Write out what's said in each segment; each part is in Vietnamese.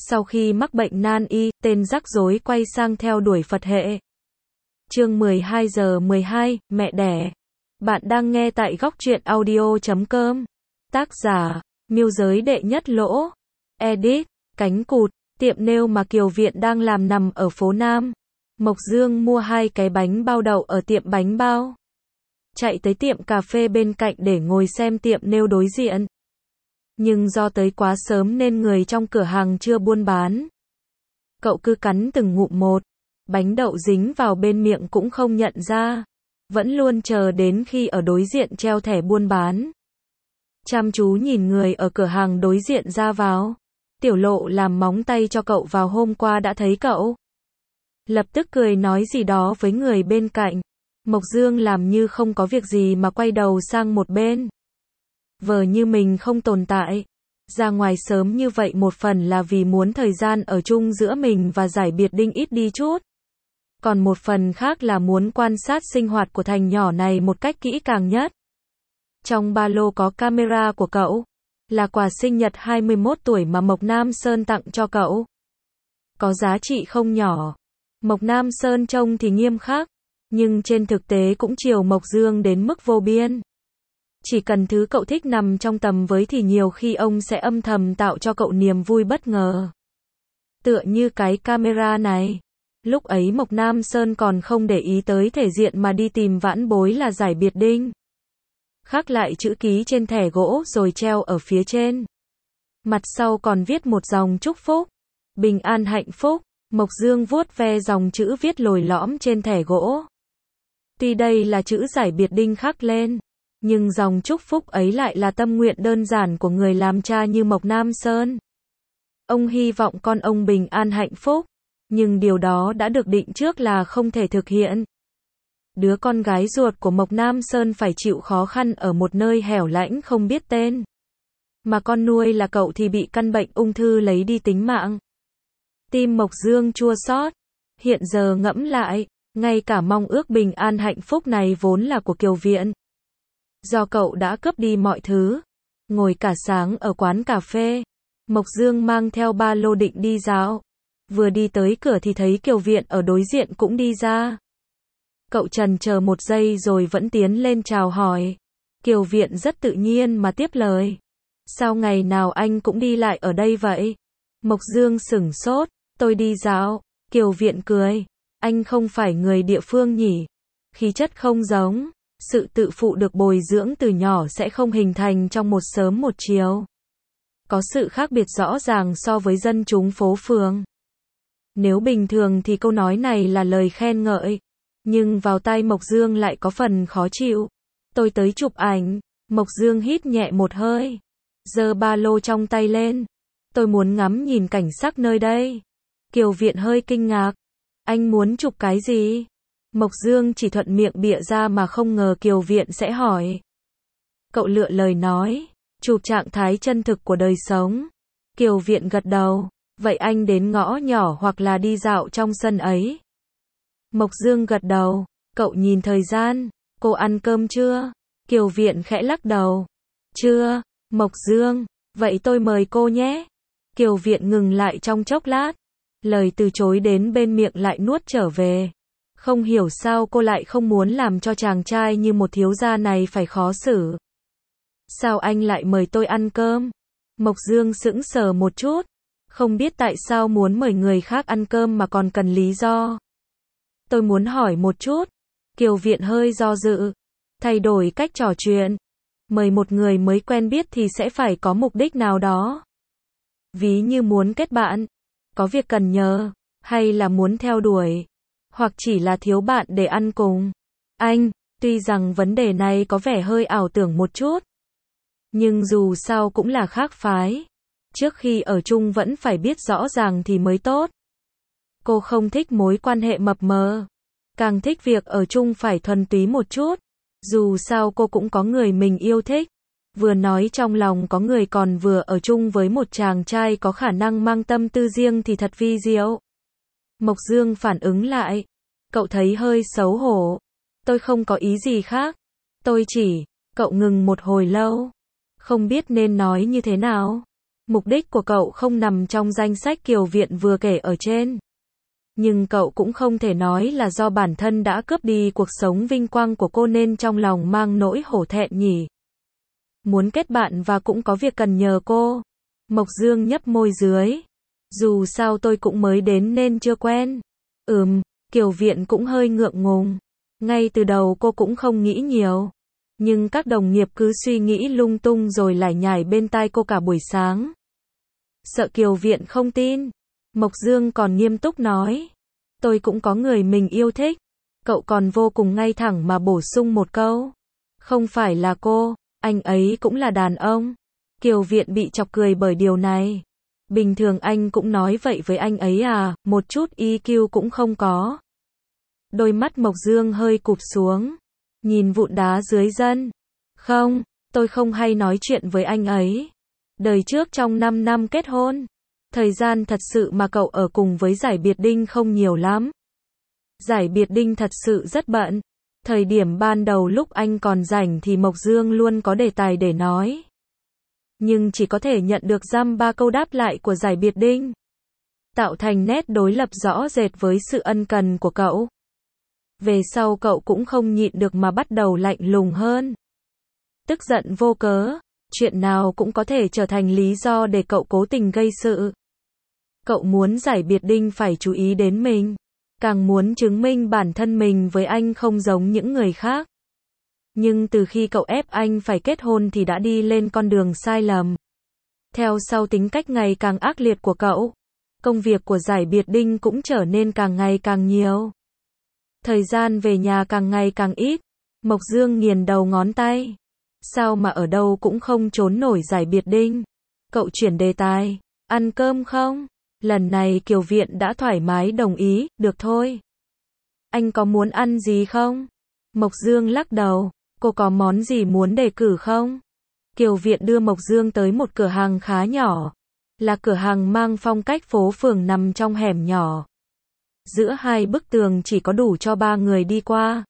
Sau khi mắc bệnh nan y, tên rắc rối quay sang theo đuổi Phật hệ. Chương 12 giờ 12, mẹ đẻ. Bạn đang nghe tại góc truyện audio.com. Tác giả, Mưu Giới Đệ Nhất Lỗ. Edit, Cánh Cụt. Tiệm nail mà Kiều Viện đang làm nằm ở phố Nam. Mộc Dương mua 2 cái bánh bao đậu ở tiệm bánh bao. Chạy tới tiệm cà phê bên cạnh để ngồi xem tiệm nail đối diện. Nhưng do tới quá sớm nên người trong cửa hàng chưa buôn bán. Cậu cứ cắn từng ngụm một. Bánh đậu dính vào bên miệng cũng không nhận ra. Vẫn luôn chờ đến khi ở đối diện treo thẻ buôn bán. Chăm chú nhìn người ở cửa hàng đối diện ra vào. Tiểu Lộ làm móng tay cho cậu vào hôm qua đã thấy cậu. Lập tức cười nói gì đó với người bên cạnh. Mộc Dương làm như không có việc gì mà quay đầu sang một bên. Vờ như mình không tồn tại. Ra ngoài sớm như vậy một phần là vì muốn thời gian ở chung giữa mình và Giải Biệt Đinh ít đi chút. Còn một phần khác là muốn quan sát sinh hoạt của thành nhỏ này một cách kỹ càng nhất. Trong ba lô có camera của cậu. Là quà sinh nhật 21 tuổi mà Mộc Nam Sơn tặng cho cậu. Có giá trị không nhỏ. Mộc Nam Sơn trông thì nghiêm khắc. Nhưng trên thực tế cũng chiều Mộc Dương đến mức vô biên. Chỉ cần thứ cậu thích nằm trong tầm với thì nhiều khi ông sẽ âm thầm tạo cho cậu niềm vui bất ngờ. Tựa như cái camera này. Lúc ấy Mộc Nam Sơn còn không để ý tới thể diện mà đi tìm vãn bối là Giải Biệt Đinh. Khắc lại chữ ký trên thẻ gỗ rồi treo ở phía trên. Mặt sau còn viết một dòng chúc phúc. Bình an hạnh phúc. Mộc Dương vuốt ve dòng chữ viết lồi lõm trên thẻ gỗ. Tuy đây là chữ Giải Biệt Đinh khắc lên. Nhưng dòng chúc phúc ấy lại là tâm nguyện đơn giản của người làm cha như Mộc Nam Sơn. Ông hy vọng con ông bình an hạnh phúc. Nhưng điều đó đã được định trước là không thể thực hiện. Đứa con gái ruột của Mộc Nam Sơn phải chịu khó khăn ở một nơi hẻo lánh không biết tên. Mà con nuôi là cậu thì bị căn bệnh ung thư lấy đi tính mạng. Tim Mộc Dương chua xót. Hiện giờ ngẫm lại, ngay cả mong ước bình an hạnh phúc này vốn là của Kiều Viện. Do cậu đã cướp đi mọi thứ. Ngồi cả sáng ở quán cà phê. Mộc Dương mang theo ba lô định đi dạo. Vừa đi tới cửa thì thấy Kiều Viện ở đối diện cũng đi ra. Cậu chần chờ một giây rồi vẫn tiến lên chào hỏi. Kiều Viện rất tự nhiên mà tiếp lời. Sao ngày nào anh cũng đi lại ở đây vậy? Mộc Dương sửng sốt. Tôi đi dạo. Kiều Viện cười. Anh không phải người địa phương nhỉ? Khí chất không giống. Sự tự phụ được bồi dưỡng từ nhỏ sẽ không hình thành trong một sớm một chiều. Có sự khác biệt rõ ràng so với dân chúng phố phường. Nếu bình thường thì câu nói này là lời khen ngợi. Nhưng vào tai Mộc Dương lại có phần khó chịu. Tôi tới chụp ảnh. Mộc Dương hít nhẹ một hơi. Giơ ba lô trong tay lên. Tôi muốn ngắm nhìn cảnh sắc nơi đây. Kiều Viện hơi kinh ngạc. Anh muốn chụp cái gì? Mộc Dương chỉ thuận miệng bịa ra mà không ngờ Kiều Viện sẽ hỏi. Cậu lựa lời nói. Chụp trạng thái chân thực của đời sống. Kiều Viện gật đầu. Vậy anh đến ngõ nhỏ hoặc là đi dạo trong sân ấy? Mộc Dương gật đầu. Cậu nhìn thời gian. Cô ăn cơm chưa? Kiều Viện khẽ lắc đầu. Chưa. Mộc Dương. Vậy tôi mời cô nhé. Kiều Viện ngừng lại trong chốc lát. Lời từ chối đến bên miệng lại nuốt trở về. Không hiểu sao cô lại không muốn làm cho chàng trai như một thiếu gia này phải khó xử. Sao anh lại mời tôi ăn cơm? Mộc Dương sững sờ một chút. Không biết tại sao muốn mời người khác ăn cơm mà còn cần lý do. Tôi muốn hỏi một chút. Kiều Viện hơi do dự. Thay đổi cách trò chuyện. Mời một người mới quen biết thì sẽ phải có mục đích nào đó. Ví như muốn kết bạn. Có việc cần nhờ. Hay là muốn theo đuổi. Hoặc chỉ là thiếu bạn để ăn cùng. Anh, tuy rằng vấn đề này có vẻ hơi ảo tưởng một chút. Nhưng dù sao cũng là khác phái. Trước khi ở chung vẫn phải biết rõ ràng thì mới tốt. Cô không thích mối quan hệ mập mờ. Càng thích việc ở chung phải thuần túy một chút. Dù sao cô cũng có người mình yêu thích. Vừa nói trong lòng có người còn vừa ở chung với một chàng trai có khả năng mang tâm tư riêng thì thật vi diệu. Mộc Dương phản ứng lại. Cậu thấy hơi xấu hổ. Tôi không có ý gì khác. Tôi chỉ. Cậu ngừng một hồi lâu. Không biết nên nói như thế nào. Mục đích của cậu không nằm trong danh sách Kiều Viện vừa kể ở trên. Nhưng cậu cũng không thể nói là do bản thân đã cướp đi cuộc sống vinh quang của cô nên trong lòng mang nỗi hổ thẹn nhỉ. Muốn kết bạn và cũng có việc cần nhờ cô. Mộc Dương nhấp môi dưới. Dù sao tôi cũng mới đến nên chưa quen. Kiều Viện cũng hơi ngượng ngùng. Ngay từ đầu cô cũng không nghĩ nhiều. Nhưng các đồng nghiệp cứ suy nghĩ lung tung rồi lải nhải bên tai cô cả buổi sáng. Sợ Kiều Viện không tin. Mộc Dương còn nghiêm túc nói. Tôi cũng có người mình yêu thích. Cậu còn vô cùng ngay thẳng mà bổ sung một câu. Không phải là cô, anh ấy cũng là đàn ông. Kiều Viện bị chọc cười bởi điều này. Bình thường anh cũng nói vậy với anh ấy à, một chút EQ cũng không có. Đôi mắt Mộc Dương hơi cụp xuống. Nhìn vụn đá dưới chân. Không, tôi không hay nói chuyện với anh ấy. Đời trước trong 5 năm kết hôn. Thời gian thật sự mà cậu ở cùng với Giải Biệt Đinh không nhiều lắm. Giải Biệt Đinh thật sự rất bận. Thời điểm ban đầu lúc anh còn rảnh thì Mộc Dương luôn có đề tài để nói. Nhưng chỉ có thể nhận được dăm ba câu đáp lại của Giải Biệt Đinh. Tạo thành nét đối lập rõ rệt với sự ân cần của cậu. Về sau cậu cũng không nhịn được mà bắt đầu lạnh lùng hơn. Tức giận vô cớ, chuyện nào cũng có thể trở thành lý do để cậu cố tình gây sự. Cậu muốn Giải Biệt Đinh phải chú ý đến mình. Càng muốn chứng minh bản thân mình với anh không giống những người khác. Nhưng từ khi cậu ép anh phải kết hôn thì đã đi lên con đường sai lầm. Theo sau tính cách ngày càng ác liệt của cậu, công việc của Giải Biệt Đinh cũng trở nên càng ngày càng nhiều. Thời gian về nhà càng ngày càng ít. Mộc Dương nghiền đầu ngón tay. Sao mà ở đâu cũng không trốn nổi Giải Biệt Đinh. Cậu chuyển đề tài. Ăn cơm không? Lần này Kiều Viện đã thoải mái đồng ý, được thôi. Anh có muốn ăn gì không? Mộc Dương lắc đầu. Cô có món gì muốn đề cử không? Kiều Viện đưa Mộc Dương tới một cửa hàng khá nhỏ. Là cửa hàng mang phong cách phố phường nằm trong hẻm nhỏ. Giữa hai bức tường chỉ có đủ cho 3 người đi qua.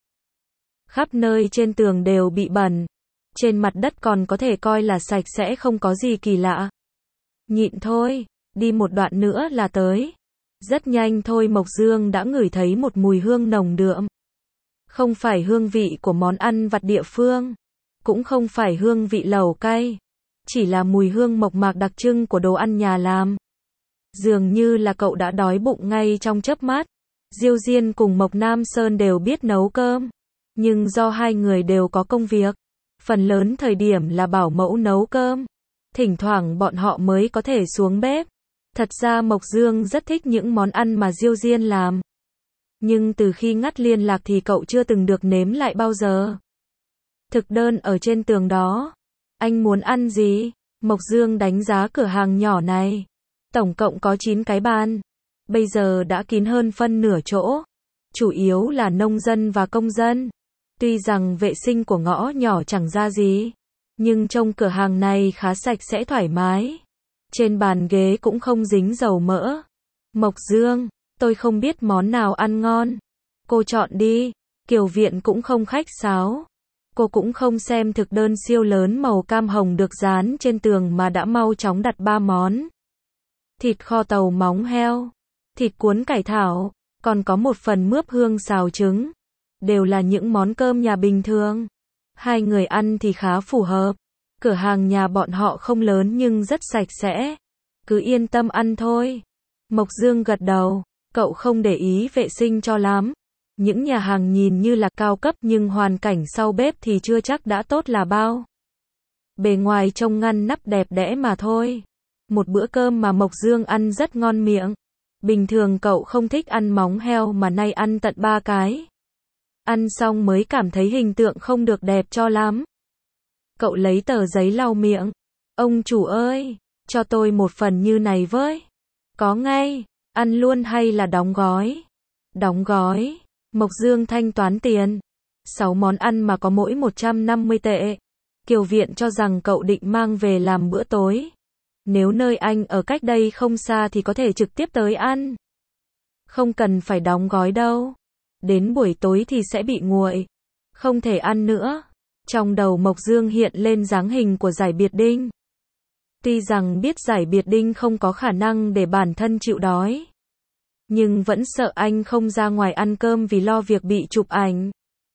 Khắp nơi trên tường đều bị bẩn. Trên mặt đất còn có thể coi là sạch sẽ không có gì kỳ lạ. Nhịn thôi, đi một đoạn nữa là tới. Rất nhanh thôi Mộc Dương đã ngửi thấy một mùi hương nồng đượm. Không phải hương vị của món ăn vặt địa phương. Cũng không phải hương vị lẩu cay. Chỉ là mùi hương mộc mạc đặc trưng của đồ ăn nhà làm. Dường như là cậu đã đói bụng ngay trong chớp mắt. Diêu Diên cùng Mộc Nam Sơn đều biết nấu cơm. Nhưng do hai người đều có công việc. Phần lớn thời điểm là bảo mẫu nấu cơm. Thỉnh thoảng bọn họ mới có thể xuống bếp. Thật ra Mộc Dương rất thích những món ăn mà Diêu Diên làm. Nhưng từ khi ngắt liên lạc thì cậu chưa từng được nếm lại bao giờ. Thực đơn ở trên tường đó. Anh muốn ăn gì? Mộc Dương đánh giá cửa hàng nhỏ này. Tổng cộng có 9 cái bàn. Bây giờ đã kín hơn phân nửa chỗ. Chủ yếu là nông dân và công dân. Tuy rằng vệ sinh của ngõ nhỏ chẳng ra gì. Nhưng trong cửa hàng này khá sạch sẽ thoải mái. Trên bàn ghế cũng không dính dầu mỡ. Mộc Dương, tôi không biết món nào ăn ngon. Cô chọn đi. Kiều Viện cũng không khách sáo. Cô cũng không xem thực đơn siêu lớn màu cam hồng được dán trên tường mà đã mau chóng đặt 3 món. Thịt kho tàu móng heo, thịt cuốn cải thảo, còn có một phần mướp hương xào trứng. Đều là những món cơm nhà bình thường. Hai người ăn thì khá phù hợp. Cửa hàng nhà bọn họ không lớn nhưng rất sạch sẽ. Cứ yên tâm ăn thôi. Mộc Dương gật đầu. Cậu không để ý vệ sinh cho lắm. Những nhà hàng nhìn như là cao cấp nhưng hoàn cảnh sau bếp thì chưa chắc đã tốt là bao. Bề ngoài trông ngăn nắp đẹp đẽ mà thôi. Một bữa cơm mà Mộc Dương ăn rất ngon miệng. Bình thường cậu không thích ăn móng heo mà nay ăn tận 3 cái. Ăn xong mới cảm thấy hình tượng không được đẹp cho lắm. Cậu lấy tờ giấy lau miệng. Ông chủ ơi, cho tôi một phần như này với. Có ngay, ăn luôn hay là đóng gói? Đóng gói. Mộc Dương thanh toán tiền. 6 món ăn mà có mỗi 150 tệ. Kiều Viện cho rằng cậu định mang về làm bữa tối. Nếu nơi anh ở cách đây không xa thì có thể trực tiếp tới ăn. Không cần phải đóng gói đâu. Đến buổi tối thì sẽ bị nguội. Không thể ăn nữa. Trong đầu Mộc Dương hiện lên dáng hình của Giải Biệt Đinh. Tuy rằng biết giải biệt đinh không có khả năng để bản thân chịu đói, nhưng vẫn sợ anh không ra ngoài ăn cơm vì lo việc bị chụp ảnh.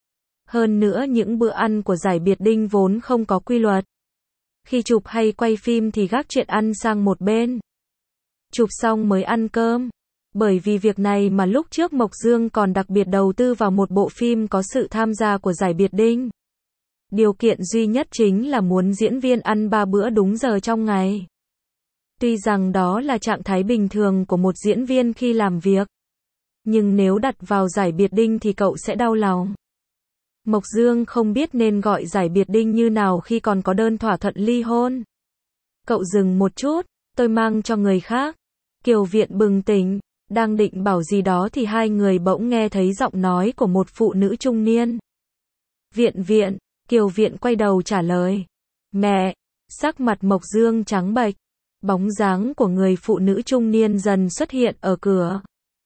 Hơn nữa những bữa ăn của giải biệt đinh vốn không có quy luật. Khi chụp hay quay phim thì gác chuyện ăn sang một bên. Chụp xong mới ăn cơm. Bởi vì việc này mà lúc trước Mộc Dương còn đặc biệt đầu tư vào một bộ phim có sự tham gia của giải biệt đinh. Điều kiện duy nhất chính là muốn diễn viên ăn 3 bữa đúng giờ trong ngày. Tuy rằng đó là trạng thái bình thường của một diễn viên khi làm việc, nhưng nếu đặt vào giải biệt đinh thì cậu sẽ đau lòng. Mộc Dương không biết nên gọi giải biệt đinh như nào khi còn có đơn thỏa thuận ly hôn. Cậu dừng một chút, tôi mang cho người khác. Kiều Viện bừng tỉnh, đang định bảo gì đó thì hai người bỗng nghe thấy giọng nói của một phụ nữ trung niên. Viện, Kiều Viện quay đầu trả lời. Mẹ, sắc mặt Mộc Dương trắng bệch. Bóng dáng của người phụ nữ trung niên dần xuất hiện ở cửa.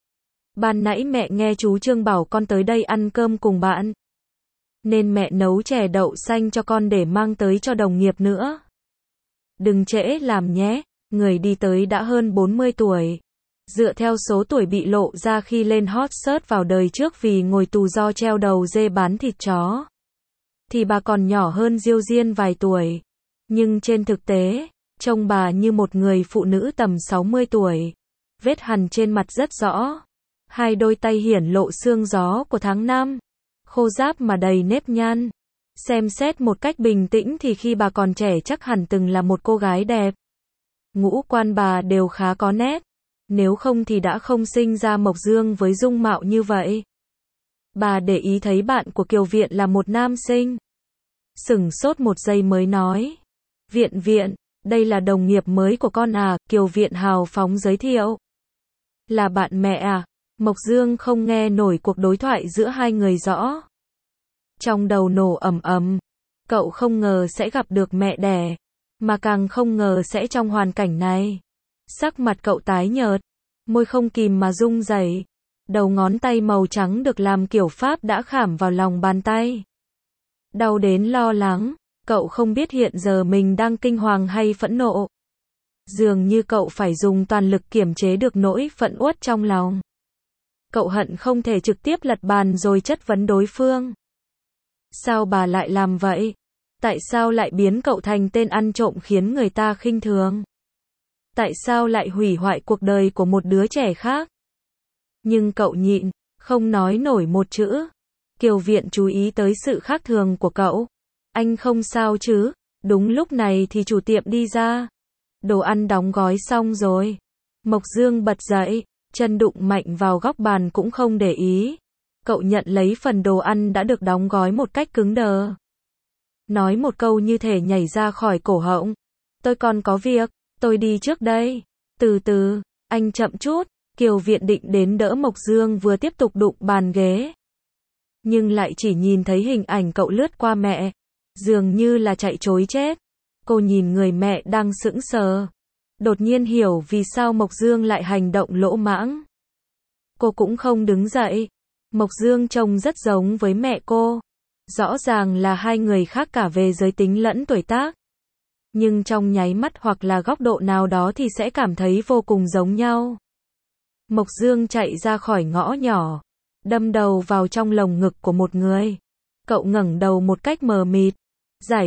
Ban nãy mẹ nghe chú Trương bảo con tới đây ăn cơm cùng bạn, nên mẹ nấu chè đậu xanh cho con để mang tới cho đồng nghiệp nữa. Đừng trễ làm nhé, người đi tới đã hơn 40 tuổi. Dựa theo số tuổi bị lộ ra khi lên hot search vào đời trước vì ngồi tù do treo đầu dê bán thịt chó, thì bà còn nhỏ hơn Diêu Diên vài tuổi. Nhưng trên thực tế, trông bà như một người phụ nữ tầm 60 tuổi. Vết hằn trên mặt rất rõ. Hai đôi tay hiển lộ sương gió của tháng năm. Khô ráp mà đầy nếp nhăn. Xem xét một cách bình tĩnh thì khi bà còn trẻ chắc hẳn từng là một cô gái đẹp. Ngũ quan bà đều khá có nét. Nếu không thì đã không sinh ra Mộc Dương với dung mạo như vậy. Bà để ý thấy bạn của Kiều Viện là một nam sinh. Sửng sốt một giây mới nói. Viện, đây là đồng nghiệp mới của con à, Kiều Viện hào phóng giới thiệu. Là bạn mẹ à? Mộc Dương không nghe nổi cuộc đối thoại giữa hai người rõ. Trong đầu nổ ầm ầm. Cậu không ngờ sẽ gặp được mẹ đẻ, mà càng không ngờ sẽ trong hoàn cảnh này. Sắc mặt cậu tái nhợt, môi không kìm mà rung rẩy. Đầu ngón tay màu trắng được làm kiểu Pháp đã khảm vào lòng bàn tay. Đau đến lo lắng, cậu không biết hiện giờ mình đang kinh hoàng hay phẫn nộ. Dường như cậu phải dùng toàn lực kiềm chế được nỗi phẫn uất trong lòng. Cậu hận không thể trực tiếp lật bàn rồi chất vấn đối phương. Sao bà lại làm vậy? Tại sao lại biến cậu thành tên ăn trộm khiến người ta khinh thường? Tại sao lại hủy hoại cuộc đời của một đứa trẻ khác? Nhưng cậu nhịn, không nói nổi một chữ. Kiều Viện chú ý tới sự khác thường của cậu. Anh không sao chứ? Đúng lúc này thì chủ tiệm đi ra. Đồ ăn đóng gói xong rồi. Mộc Dương bật dậy, chân đụng mạnh vào góc bàn cũng không để ý. Cậu nhận lấy phần đồ ăn đã được đóng gói một cách cứng đờ. Nói một câu như thể nhảy ra khỏi cổ họng. Tôi còn có việc, tôi đi trước đây. Từ từ, anh chậm chút. Kiều Viện định đến đỡ Mộc Dương vừa tiếp tục đụng bàn ghế. Nhưng lại chỉ nhìn thấy hình ảnh cậu lướt qua mẹ. Dường như là chạy trối chết. Cô nhìn người mẹ đang sững sờ. Đột nhiên hiểu vì sao Mộc Dương lại hành động lỗ mãng. Cô cũng không đứng dậy. Mộc Dương trông rất giống với mẹ cô. Rõ ràng là hai người khác cả về giới tính lẫn tuổi tác. Nhưng trong nháy mắt hoặc là góc độ nào đó thì sẽ cảm thấy vô cùng giống nhau. Mộc Dương chạy ra khỏi ngõ nhỏ, đâm đầu vào trong lồng ngực của một người. Cậu ngẩng đầu một cách mờ mịt. Giải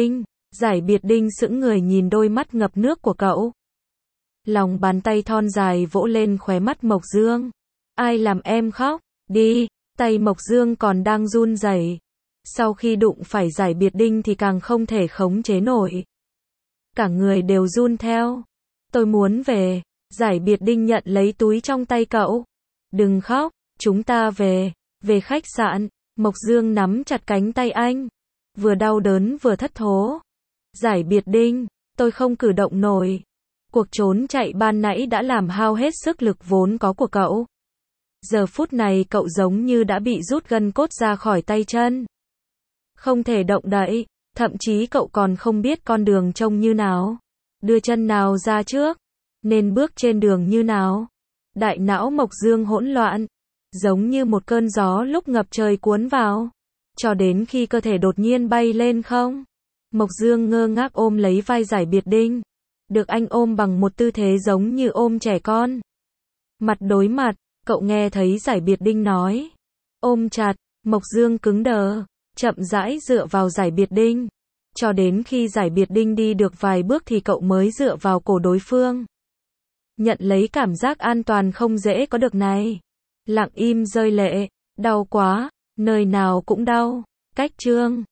biệt đinh sững người nhìn đôi mắt ngập nước của cậu. Lòng bàn tay thon dài vỗ lên khóe mắt Mộc Dương. Ai làm em khóc? Đi. Tay Mộc Dương còn đang run rẩy. Sau khi đụng phải giải biệt đinh thì càng không thể khống chế nổi. Cả người đều run theo. Tôi muốn về. Giải biệt đinh nhận lấy túi trong tay cậu. Đừng khóc, chúng ta về. Về khách sạn. Mộc Dương nắm chặt cánh tay anh. Vừa đau đớn vừa thất thố. Giải biệt đinh, tôi không cử động nổi. Cuộc trốn chạy ban nãy đã làm hao hết sức lực vốn có của cậu. Giờ phút này cậu giống như đã bị rút gân cốt ra khỏi tay chân. Không thể động đậy, thậm chí cậu còn không biết con đường trông như nào. Đưa chân nào ra trước, nên bước trên đường như nào. Đại não Mộc Dương hỗn loạn, giống như một cơn gió lúc ngập trời cuốn vào. Cho đến khi cơ thể đột nhiên bay lên không. Mộc Dương ngơ ngác ôm lấy vai giải biệt đinh. được anh ôm bằng một tư thế giống như ôm trẻ con. Mặt đối mặt, cậu nghe thấy Giải Biệt Đinh nói. Ôm chặt, Mộc Dương cứng đờ, chậm rãi dựa vào Giải Biệt Đinh. Cho đến khi Giải Biệt Đinh đi được vài bước thì cậu mới dựa vào cổ đối phương. Nhận lấy cảm giác an toàn không dễ có được này. Lặng im rơi lệ, đau quá, nơi nào cũng đau. Cách chương